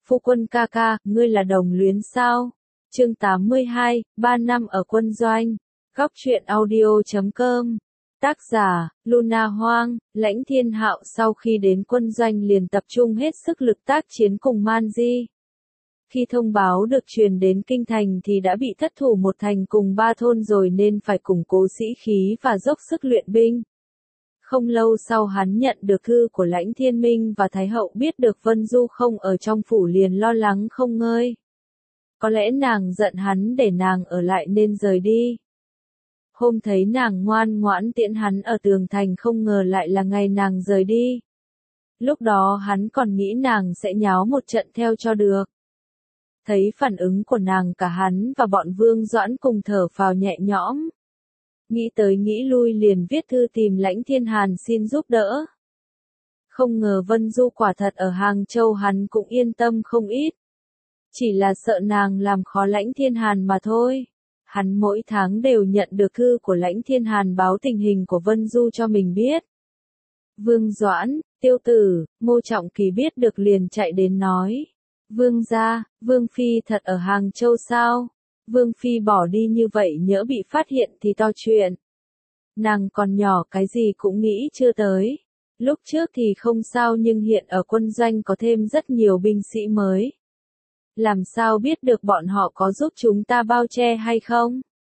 Phu quân ca ca, ngươi là đồng luyến sao? Chương 82, 3 năm ở quân doanh. Góc truyện audio.com. Tác giả, Luna Hoang. Lãnh Thiên Hạo sau khi đến quân doanh liền tập trung hết sức lực tác chiến cùng Man Di. Khi thông báo được truyền đến kinh thành thì đã bị thất thủ một thành cùng 3 thôn rồi nên phải củng cố sĩ khí và dốc sức luyện binh. Không lâu sau hắn nhận được thư của Lãnh Thiên Minh và Thái Hậu biết được Vân Du không ở trong phủ liền lo lắng không ngơi. Có lẽ nàng giận hắn để nàng ở lại nên rời đi. Hôm thấy nàng ngoan ngoãn tiễn hắn ở tường thành không ngờ lại là ngày nàng rời đi. Lúc đó hắn còn nghĩ nàng sẽ nháo một trận theo cho được. Thấy phản ứng của nàng cả hắn và bọn Vương Doãn cùng thở phào nhẹ nhõm. Nghĩ tới nghĩ lui liền viết thư tìm Lãnh Thiên Hàn xin giúp đỡ. Không ngờ Vân Du quả thật ở Hàng Châu hắn cũng yên tâm không ít. Chỉ là sợ nàng làm khó Lãnh Thiên Hàn mà thôi. Hắn mỗi tháng đều nhận được thư của Lãnh Thiên Hàn báo tình hình của Vân Du cho mình biết. Vương Doãn, Tiêu Tử, Ngô Trọng Kỳ biết được liền chạy đến nói. Vương gia, Vương Phi thật ở Hàng Châu sao? Vương Phi bỏ đi như vậy nhỡ bị phát hiện thì to chuyện. Nàng còn nhỏ cái gì cũng nghĩ chưa tới. Lúc trước thì không sao nhưng hiện ở quân doanh có thêm rất nhiều binh sĩ mới. Làm sao biết được bọn họ có giúp chúng ta bao che hay không?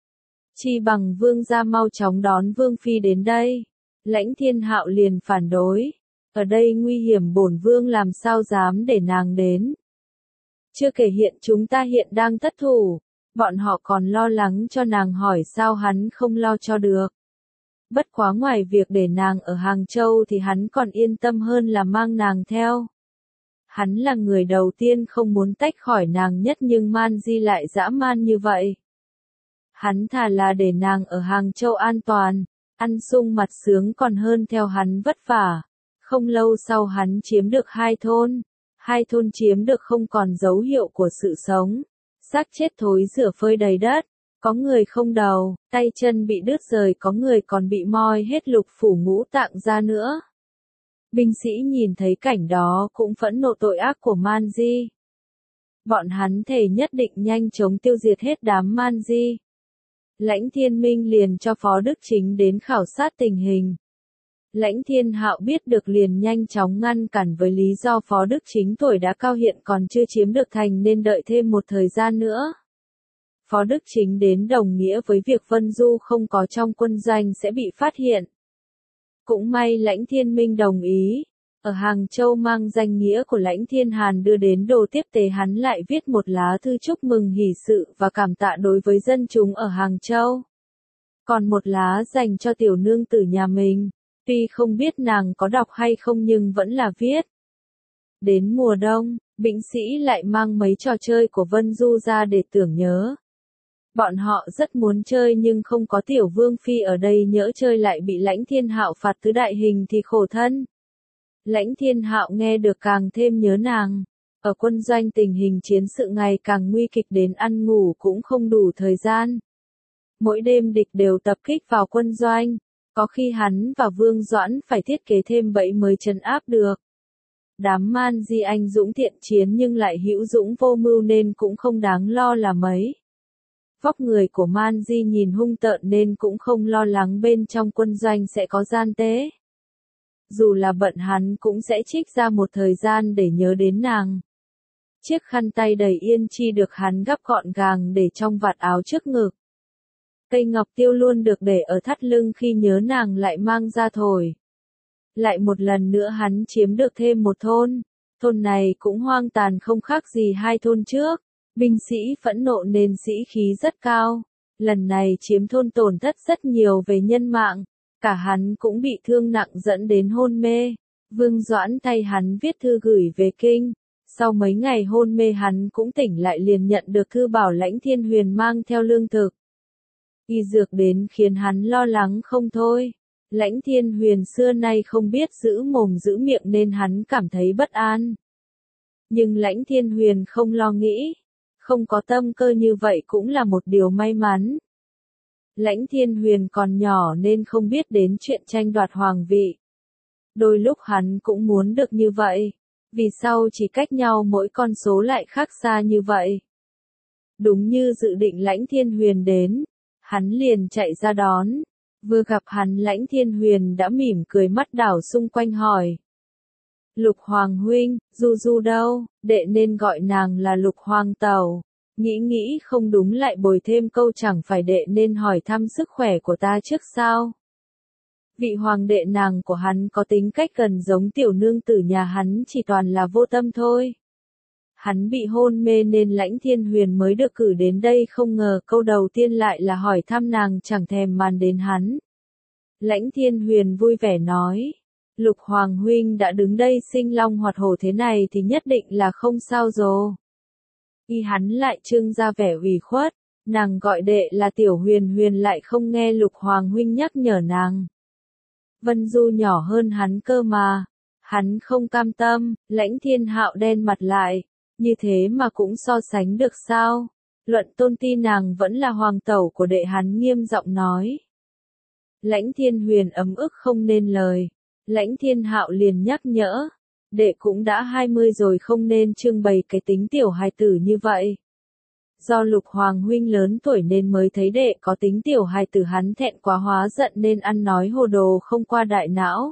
Chi bằng Vương gia mau chóng đón Vương Phi đến đây. Lãnh Thiên Hạo liền phản đối. Ở đây nguy hiểm bổn Vương làm sao dám để nàng đến. Chưa kể hiện chúng ta hiện đang thất thủ. Bọn họ còn lo lắng cho nàng hỏi sao hắn không lo cho được. Bất quá ngoài việc để nàng ở Hàng Châu thì hắn còn yên tâm hơn là mang nàng theo. Hắn là người đầu tiên không muốn tách khỏi nàng nhất nhưng Man Di lại dã man như vậy. Hắn thà là để nàng ở Hàng Châu an toàn, ăn sung mặt sướng còn hơn theo hắn vất vả. Không lâu sau hắn chiếm được 2 thôn. 2 thôn chiếm được không còn dấu hiệu của sự sống. Xác chết thối rửa phơi đầy đất, có người không đầu, tay chân bị đứt rời, có người còn bị moi hết lục phủ ngũ tạng ra nữa. Binh sĩ nhìn thấy cảnh đó cũng phẫn nộ tội ác của Man Di. Bọn hắn thề nhất định nhanh chóng tiêu diệt hết đám Man Di. Lãnh Thiên Minh liền cho Phó Đức Chính đến khảo sát tình hình. Lãnh Thiên Hạo biết được liền nhanh chóng ngăn cản với lý do Phó Đức Chính tuổi đã cao hiện còn chưa chiếm được thành nên đợi thêm một thời gian nữa. Phó Đức Chính đến đồng nghĩa với việc Vân Du không có trong quân doanh sẽ bị phát hiện. Cũng may Lãnh Thiên Minh đồng ý. Ở Hàng Châu mang danh nghĩa của Lãnh Thiên Hàn đưa đến đồ tiếp tế hắn lại viết một lá thư chúc mừng hỷ sự và cảm tạ đối với dân chúng ở Hàng Châu. Còn một lá dành cho tiểu nương tử nhà mình. Tuy không biết nàng có đọc hay không nhưng vẫn là viết. Đến mùa đông, binh sĩ lại mang mấy trò chơi của Vân Du ra để tưởng nhớ. Bọn họ rất muốn chơi nhưng không có tiểu Vương Phi ở đây nhỡ chơi lại bị Lãnh Thiên Hạo phạt tứ đại hình thì khổ thân. Lãnh Thiên Hạo nghe được càng thêm nhớ nàng. Ở quân doanh tình hình chiến sự ngày càng nguy kịch đến ăn ngủ cũng không đủ thời gian. Mỗi đêm địch đều tập kích vào quân doanh. Có khi hắn và Vương Doãn phải thiết kế thêm bẫy mới trấn áp được. Đám Man Di anh dũng thiện chiến nhưng lại hữu dũng vô mưu nên cũng không đáng lo là mấy. Vóc người của Man Di nhìn hung tợn nên cũng không lo lắng bên trong quân doanh sẽ có gian tế. Dù là bận hắn cũng sẽ trích ra một thời gian để nhớ đến nàng. Chiếc khăn tay đầy yên chi được hắn gấp gọn gàng để trong vạt áo trước ngực. Cây ngọc tiêu luôn được để ở thắt lưng khi nhớ nàng lại mang ra thổi. Lại một lần nữa hắn chiếm được thêm một thôn. Thôn này cũng hoang tàn không khác gì 2 thôn trước. Binh sĩ phẫn nộ nên sĩ khí rất cao. Lần này chiếm thôn tổn thất rất nhiều về nhân mạng. Cả hắn cũng bị thương nặng dẫn đến hôn mê. Vương Doãn thay hắn viết thư gửi về kinh. Sau mấy ngày hôn mê hắn cũng tỉnh lại liền nhận được thư bảo Lãnh Thiên Huyền mang theo lương thực. Y dược đến khiến hắn lo lắng không thôi. Lãnh Thiên Huyền xưa nay không biết giữ mồm giữ miệng nên hắn cảm thấy bất an. Nhưng Lãnh Thiên Huyền không lo nghĩ. Không có tâm cơ như vậy cũng là một điều may mắn. Lãnh Thiên Huyền còn nhỏ nên không biết đến chuyện tranh đoạt hoàng vị. Đôi lúc hắn cũng muốn được như vậy. Vì sao chỉ cách nhau mỗi con số lại khác xa như vậy? Đúng như dự định Lãnh Thiên Huyền đến, hắn liền chạy ra đón. Vừa gặp hắn Lãnh Thiên Huyền đã mỉm cười mắt đảo xung quanh hỏi. Lục Hoàng huynh, Du Du đâu, đệ nên gọi nàng là Lục Hoàng tẩu. Nghĩ không đúng lại bồi thêm câu chẳng phải đệ nên hỏi thăm sức khỏe của ta trước sao? Vị hoàng đệ nàng của hắn có tính cách gần giống tiểu nương tử nhà hắn chỉ toàn là vô tâm thôi. Hắn bị hôn mê nên Lãnh Thiên Huyền mới được cử đến đây không ngờ câu đầu tiên lại là hỏi thăm nàng chẳng thèm màn đến hắn. Lãnh Thiên Huyền vui vẻ nói, Lục Hoàng huynh đã đứng đây sinh long hoạt hổ thế này thì nhất định là không sao rồi. Y hắn lại trưng ra vẻ ủy khuất, nàng gọi đệ là Tiểu Huyền Huyền lại không nghe Lục Hoàng huynh nhắc nhở nàng. Vân Du nhỏ hơn hắn cơ mà, hắn không cam tâm, Lãnh Thiên Hạo đen mặt lại, như thế mà cũng so sánh được sao? Luận tôn ti nàng vẫn là hoàng tẩu của đệ hắn nghiêm giọng nói. Lãnh Thiên Huyền ấm ức không nên lời, Lãnh Thiên Hạo liền nhắc nhở, đệ cũng đã 20 rồi không nên trưng bày cái tính tiểu hài tử như vậy. Do Lục Hoàng huynh lớn tuổi nên mới thấy đệ có tính tiểu hài tử hắn thẹn quá hóa giận nên ăn nói hồ đồ không qua đại não.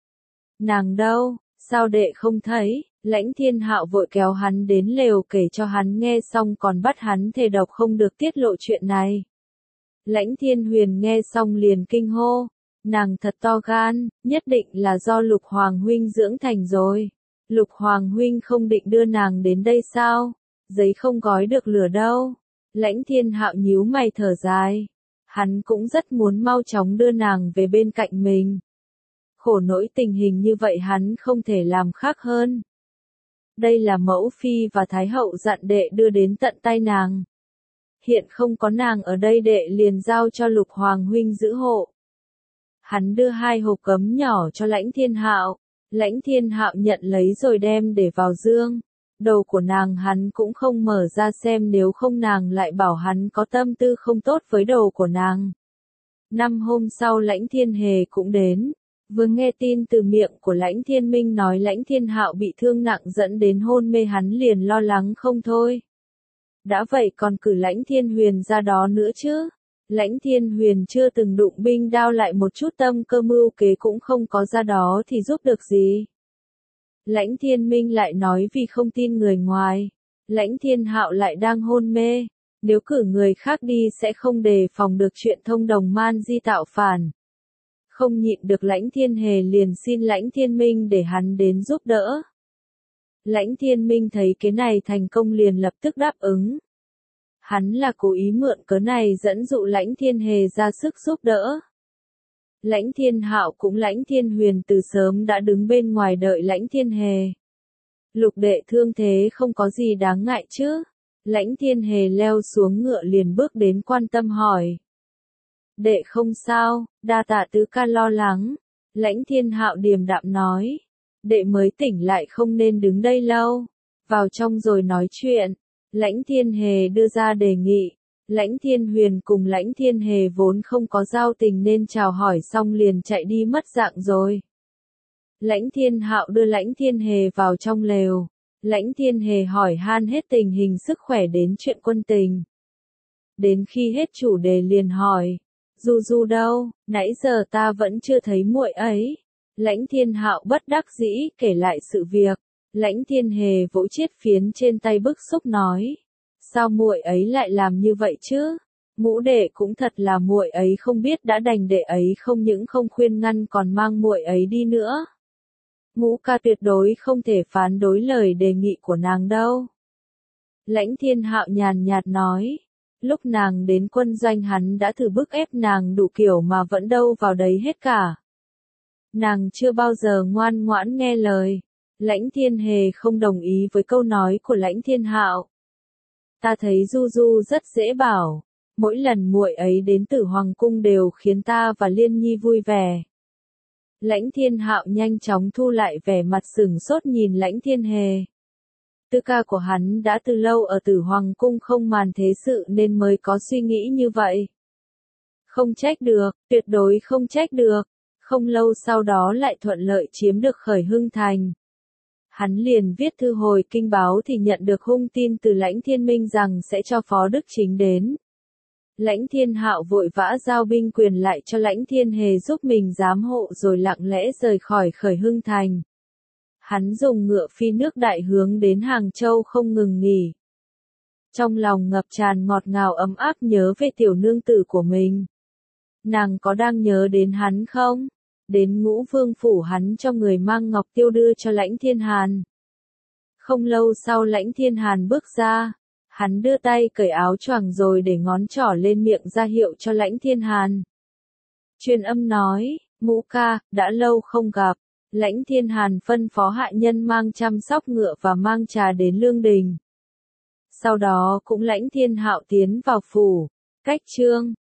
Nàng đâu, sao đệ không thấy? Lãnh Thiên Hạo vội kéo hắn đến lều kể cho hắn nghe xong còn bắt hắn thề độc không được tiết lộ chuyện này. Lãnh Thiên Huyền nghe xong liền kinh hô, nàng thật to gan, nhất định là do Lục Hoàng huynh dưỡng thành rồi. Lục Hoàng huynh không định đưa nàng đến đây sao? Giấy không gói được lửa đâu. Lãnh Thiên Hạo nhíu mày thở dài. Hắn cũng rất muốn mau chóng đưa nàng về bên cạnh mình. Khổ nỗi tình hình như vậy hắn không thể làm khác hơn. Đây là mẫu phi và thái hậu dặn đệ đưa đến tận tay nàng. Hiện không có nàng ở đây đệ liền giao cho Lục Hoàng huynh giữ hộ. Hắn đưa 2 hộp cấm nhỏ cho Lãnh Thiên Hạo. Lãnh Thiên Hạo nhận lấy rồi đem để vào dương. Đầu của nàng hắn cũng không mở ra xem nếu không nàng lại bảo hắn có tâm tư không tốt với đầu của nàng. 5 hôm sau Lãnh Thiên Hề cũng đến. Vừa nghe tin từ miệng của Lãnh Thiên Minh nói Lãnh Thiên Hạo bị thương nặng dẫn đến hôn mê hắn liền lo lắng không thôi. Đã vậy còn cử Lãnh Thiên Huyền ra đó nữa chứ. Lãnh Thiên Huyền chưa từng đụng binh đao lại một chút tâm cơ mưu kế cũng không có ra đó thì giúp được gì. Lãnh Thiên Minh lại nói vì không tin người ngoài. Lãnh Thiên Hạo lại đang hôn mê. Nếu cử người khác đi sẽ không đề phòng được chuyện thông đồng man di tạo phản. Không nhịn được Lãnh Thiên Hề liền xin Lãnh Thiên Minh để hắn đến giúp đỡ. Lãnh Thiên Minh thấy cái này thành công liền lập tức đáp ứng. Hắn là cố ý mượn cớ này dẫn dụ Lãnh Thiên Hề ra sức giúp đỡ. Lãnh Thiên Hạo cũng Lãnh Thiên Huyền từ sớm đã đứng bên ngoài đợi Lãnh Thiên Hề. Lục đệ thương thế không có gì đáng ngại chứ? Lãnh Thiên Hề leo xuống ngựa liền bước đến quan tâm hỏi. Đệ không sao, đa tạ tứ ca lo lắng. Lãnh Thiên Hạo điềm đạm nói. Đệ mới tỉnh lại không nên đứng đây lâu. Vào trong rồi nói chuyện. Lãnh Thiên Hề đưa ra đề nghị. Lãnh Thiên Huyền cùng Lãnh Thiên Hề vốn không có giao tình nên chào hỏi xong liền chạy đi mất dạng rồi. Lãnh Thiên Hạo đưa Lãnh Thiên Hề vào trong lều. Lãnh Thiên Hề hỏi han hết tình hình sức khỏe đến chuyện quân tình. Đến khi hết chủ đề liền hỏi. Du Du đâu, nãy giờ ta vẫn chưa thấy muội ấy. Lãnh Thiên Hạo bất đắc dĩ kể lại sự việc. Lãnh Thiên Hề vỗ chiếc phiến trên tay bức xúc nói. Sao muội ấy lại làm như vậy chứ? Ngũ đệ cũng thật là muội ấy không biết đã đành đệ ấy không những không khuyên ngăn còn mang muội ấy đi nữa. Ngũ ca tuyệt đối không thể phán đối lời đề nghị của nàng đâu. Lãnh Thiên Hạo nhàn nhạt nói. Lúc nàng đến quân doanh hắn đã thử bức ép nàng đủ kiểu mà vẫn đâu vào đấy hết cả. Nàng chưa bao giờ ngoan ngoãn nghe lời. Lãnh Thiên Hề không đồng ý với câu nói của Lãnh Thiên Hạo. Ta thấy Du Du rất dễ bảo. Mỗi lần muội ấy đến Tử Hoàng cung đều khiến ta và Liên Nhi vui vẻ. Lãnh Thiên Hạo nhanh chóng thu lại vẻ mặt sửng sốt nhìn Lãnh Thiên Hề. Tư ca của hắn đã từ lâu ở Tử Hoàng cung không màn thế sự nên mới có suy nghĩ như vậy. Không trách được, tuyệt đối không trách được. Không lâu sau đó lại thuận lợi chiếm được Khởi Hưng Thành. Hắn liền viết thư hồi kinh báo thì nhận được hung tin từ Lãnh Thiên Minh rằng sẽ cho Phó Đức Chính đến. Lãnh Thiên Hạo vội vã giao binh quyền lại cho Lãnh Thiên Hề giúp mình giám hộ rồi lặng lẽ rời khỏi Khởi Hưng Thành. Hắn dùng ngựa phi nước đại hướng đến Hàng Châu không ngừng nghỉ. Trong lòng ngập tràn ngọt ngào ấm áp nhớ về tiểu nương tử của mình. Nàng có đang nhớ đến hắn không? Đến Ngũ Vương phủ hắn cho người mang ngọc tiêu đưa cho Lãnh Thiên Hàn. Không lâu sau Lãnh Thiên Hàn bước ra, hắn đưa tay cởi áo choàng rồi để ngón trỏ lên miệng ra hiệu cho Lãnh Thiên Hàn. Truyền âm nói, Ngũ ca, đã lâu không gặp. Lãnh Thiên Hàn phân phó hạ nhân mang chăm sóc ngựa và mang trà đến Lương Đình. Sau đó cũng Lãnh Thiên Hạo tiến vào phủ, cách trương.